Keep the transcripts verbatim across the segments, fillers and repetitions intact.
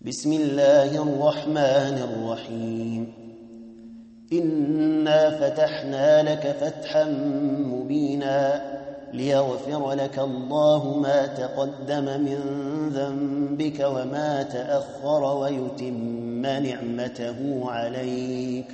بسم الله الرحمن الرحيم إنا فتحنا لك فتحا مبينا ليغفر لك الله ما تقدم من ذنبك وما تأخر ويتم نعمته عليك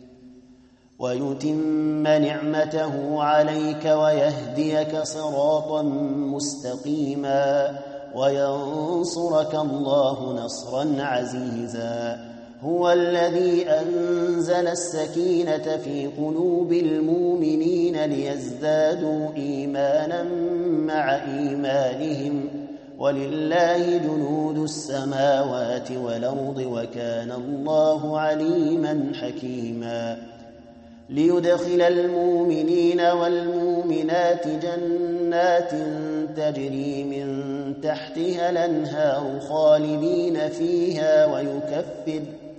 ويتم نعمته عليك ويهديك صراطا مستقيما وينصرك الله نصرا عزيزا هو الذي أنزل السكينة في قلوب المؤمنين ليزدادوا إيمانا مع إيمانهم ولله جنود السماوات والأرض وكان الله عليما حكيما ليدخل المؤمنين والمؤمنات جنات تجري من تحتها الأنهار خالدين فيها ويكفر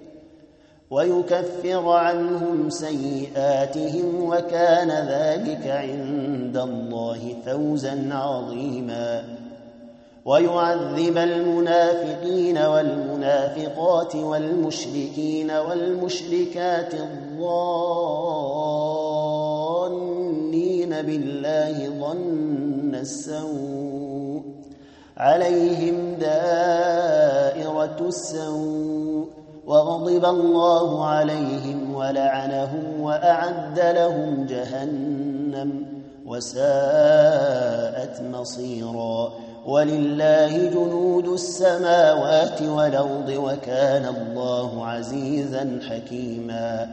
ويكفر عنهم سيئاتهم وكان ذلك عند الله فوزا عظيما ويعذب المنافقين والمنافقات والمشركين والمشركات الظانين بالله ظن السوء عليهم دائرة السوء وغضب الله عليهم ولعنهم وأعد لهم جهنم وساءت مصيرا ولله جنود السماوات والأرض وكان الله عزيزا حكيما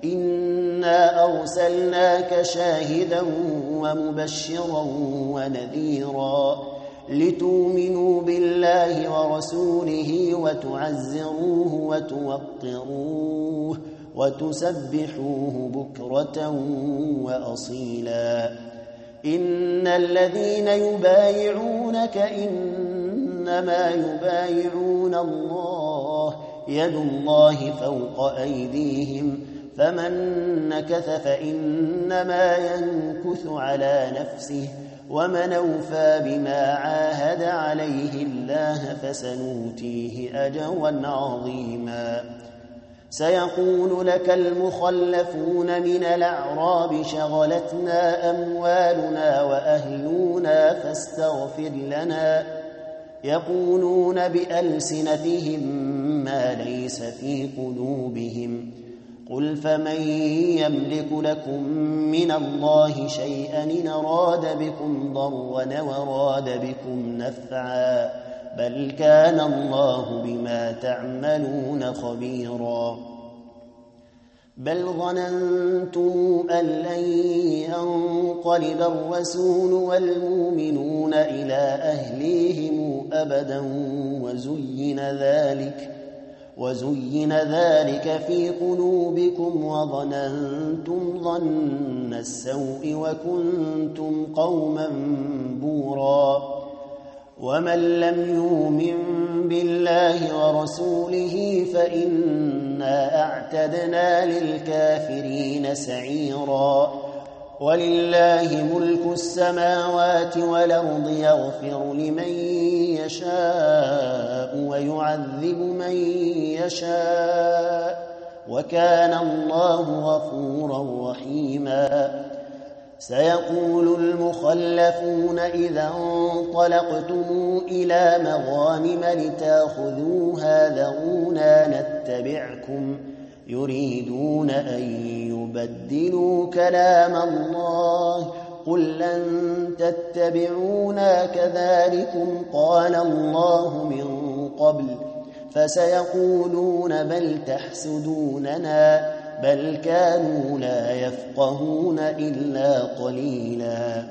إنا أرسلناك شاهدا ومبشرا ونذيرا لتؤمنوا بالله ورسوله وتعزروه وتوقروه وتسبحوه بكرة وأصيلا إن الذين يبايعونك إنما يبايعون الله يد الله فوق أيديهم فمن نكث فإنما ينكث على نفسه ومن أوفى بما عاهد عليه الله فسنؤتيه أجرا عظيما سيقول لك المخلفون من الأعراب شغلتنا أموالنا وأهلنا فاستغفر لنا يقولون بألسنتهم ما ليس في قلوبهم قل فمن يملك لكم من الله شيئا إن أراد بكم ضرا وأراد بكم نفعا بل كان الله بما تعملون خبيرا بل ظننتم أن لن ينقلب الرسول والمؤمنون إلى أهليهم أبدا وزين ذلك وزين ذلك في قلوبكم وظننتم ظن السوء وكنتم قوما بورا ومن لم يؤمن بالله ورسوله فإنا أعتدنا للكافرين سعيرا ولله ملك السماوات والأرض يغفر لمن يشاء ويعذب من يشاء وكان الله غفورا رحيما سيقول المخلفون إذا انطلقتم إلى مغانم لتأخذوها ذرونا نتبعكم يريدون أن يبدلوا كلام الله قل لن تتبعونا كذلكم قال الله من قبل فسيقولون بل تحسدوننا بل كانوا لا يفقهون إلا قليلا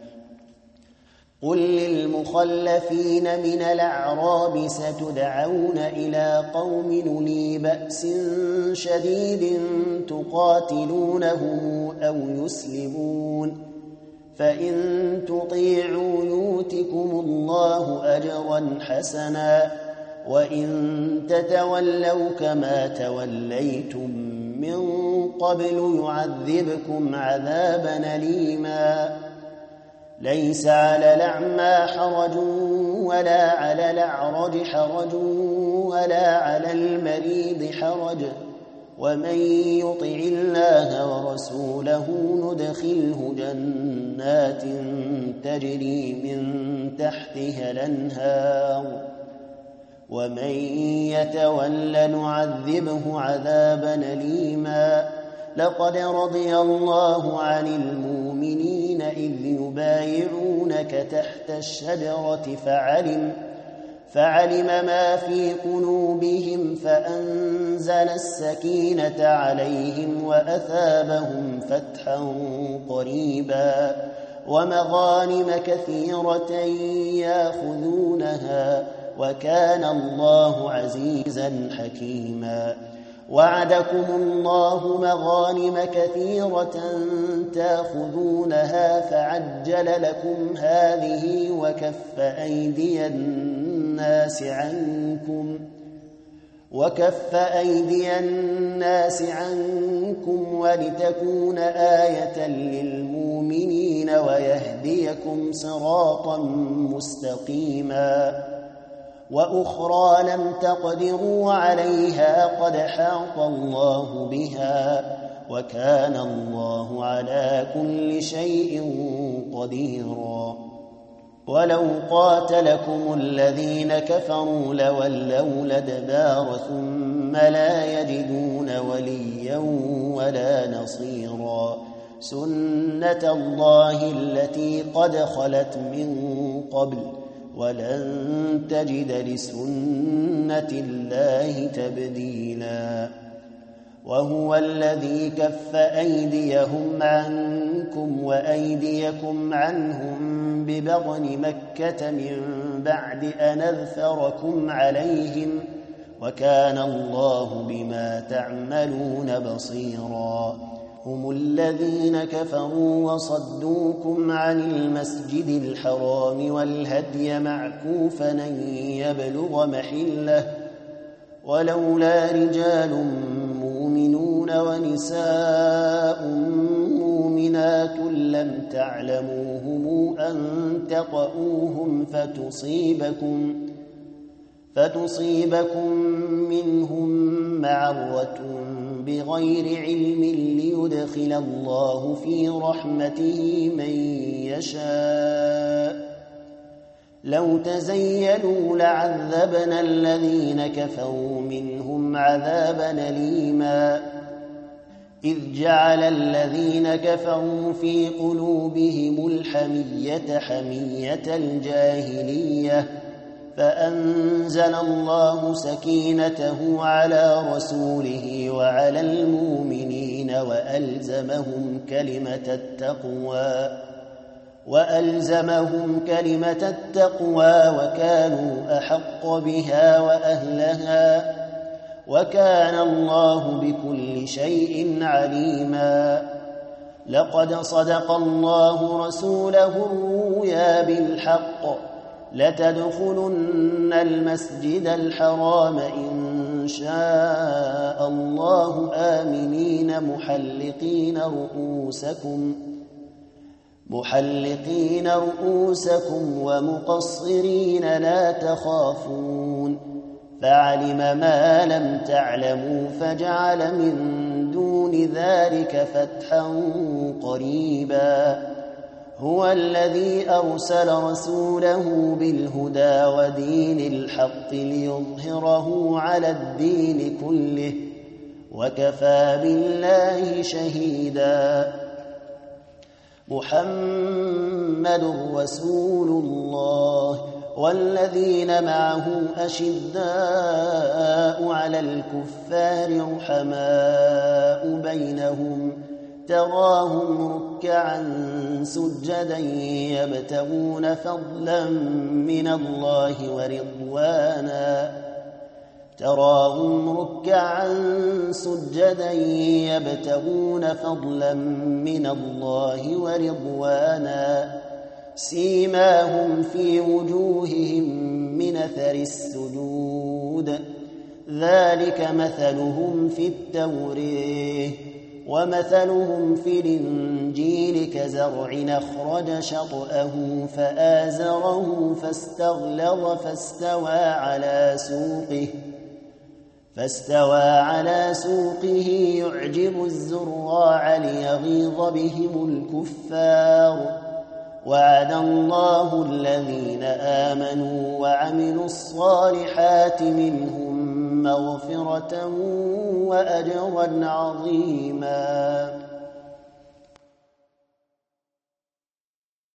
قل للمخلفين من الأعراب ستدعون إلى قوم أولي بأس شديد تقاتلونهم أو يسلمون فإن تطيعوا يؤتكم الله أجرا حسنا وإن تتولوا كما توليتم من قبل يعذبكم عذابا أليما ليس على الأعمى حرج ولا على الأعرج حرج ولا على المريض حرج ومن يطع الله ورسوله ندخله جنات تجري من تحتها الأنهار ومن يتول نعذبه عذابا أليما لقد رضي الله عن المؤمنين إذ يبايعونك تحت الشجرة فعلم فعلم ما في قلوبهم فأنزل السكينة عليهم وأثابهم فتحا قريبا ومغانم كثيرة يأخذونها وكان الله عزيزا حكيما وعدكم الله مغانم كثيرة تأخذونها فعجل لكم هذه وكف أيدي الناس عنكم وكف أيدي الناس عنكم ولتكون آية للمؤمنين ويهديكم صراطا مستقيما وأخرى لم تقدروا عليها قد حاط الله بها وكان الله على كل شيء قديرا ولو قاتلكم الذين كفروا لولوا الأدبار ثم لا يجدون وليا ولا نصيرا سنة الله التي قد خلت من قبل ولن تجد لسنة الله تبديلا وهو الذي كف أيديهم عنكم وأيديكم عنهم ببطن مكة من بعد أن أظفركم عليهم وكان الله بما تعملون بصيرا هم الذين كفروا وصدوكم عن المسجد الحرام والهدي معكوفا أن يبلغ محله ولولا رجال مؤمنون ونساء مؤمنات لم تعلموهم أن تطؤوهم فتصيبكم فتصيبكم منهم معرة بغير علم ليدخل الله في رحمته من يشاء لو تزيلوا لعذبنا الذين كفروا منهم عذابا أليما إذ جعل الذين كفروا في قلوبهم الحمية حمية الجاهلية فأنزل الله سكينته على رسوله وعلى المؤمنين وألزمهم كلمة التقوى وألزمهم كلمة التقوى وكانوا أحق بها وأهلها وكان الله بكل شيء عليما لقد صدق الله رسوله الرؤيا بالحق لتدخلن المسجد الحرام إن شاء الله آمنين محلقين رؤوسكم محلقين رؤوسكم ومقصرين لا تخافون فعلم ما لم تعلموا فجعل من دون ذلك فتحا قريبا هو الذي أرسل رسوله بالهدى ودين الحق ليظهره على الدين كله وكفى بالله شهيدا محمد رسول الله والذين معه أشداء على الكفار رحماء بينهم تراهم ركعا سجدا يبتغون فضلا من الله ورضوانا تراهم ركعا سجدا يبتغون فضلا من الله ورضوانا سيماهم في وجوههم من أثر السجود ذلك مثلهم في التوراة ومثلهم في الإنجيل كزرع أخرج شطأه فآزره فاستغلظ فاستوى على سوقه فاستوى على سوقه يعجب الزراع ليغيظ بهم الكفار وعد الله الذين آمنوا وعملوا الصالحات منهم مغفرة وأجرا عظيما.